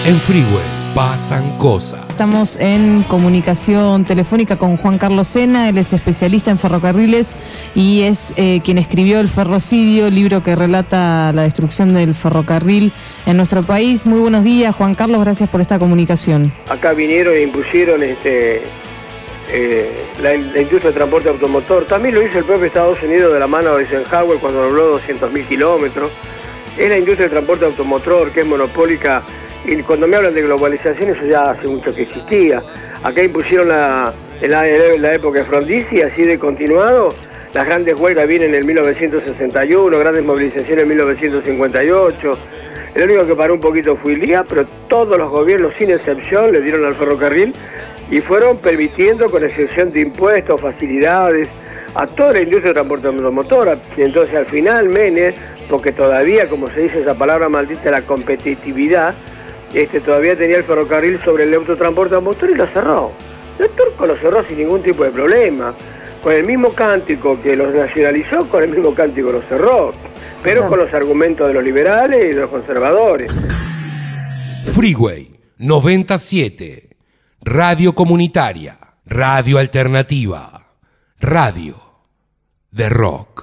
En Freeway pasan cosas. Estamos en comunicación telefónica con Juan Carlos Sena. Él es especialista en ferrocarriles y es quien escribió El Ferrocidio, libro que relata la destrucción del ferrocarril en nuestro país. Muy buenos días, Juan Carlos, gracias por esta comunicación. Acá vinieron e impusieron la industria de transporte automotor. También lo hizo el propio Estados Unidos de la mano de Eisenhower cuando habló 200.000 kilómetros. Es la industria de transporte automotor que es monopólica. Y cuando me hablan de globalización, eso ya hace mucho que existía. Acá impusieron en la época de Frondizi, así de continuado. Las grandes huelgas vienen en 1961, grandes movilizaciones en 1958. El único que paró un poquito fue ILIA, pero todos los gobiernos, sin excepción, le dieron al ferrocarril y fueron permitiendo, con excepción de impuestos, facilidades, a toda la industria de transporte automotor. Y entonces al final Menem, porque todavía, como se dice esa palabra maldita, la competitividad, todavía tenía el ferrocarril sobre el autotransporte automotor y lo cerró. El turco lo cerró sin ningún tipo de problema. Con el mismo cántico que los nacionalizó, con el mismo cántico lo cerró. Pero con los argumentos de los liberales y de los conservadores. Freeway 97. Radio comunitaria. Radio alternativa. Radio de rock.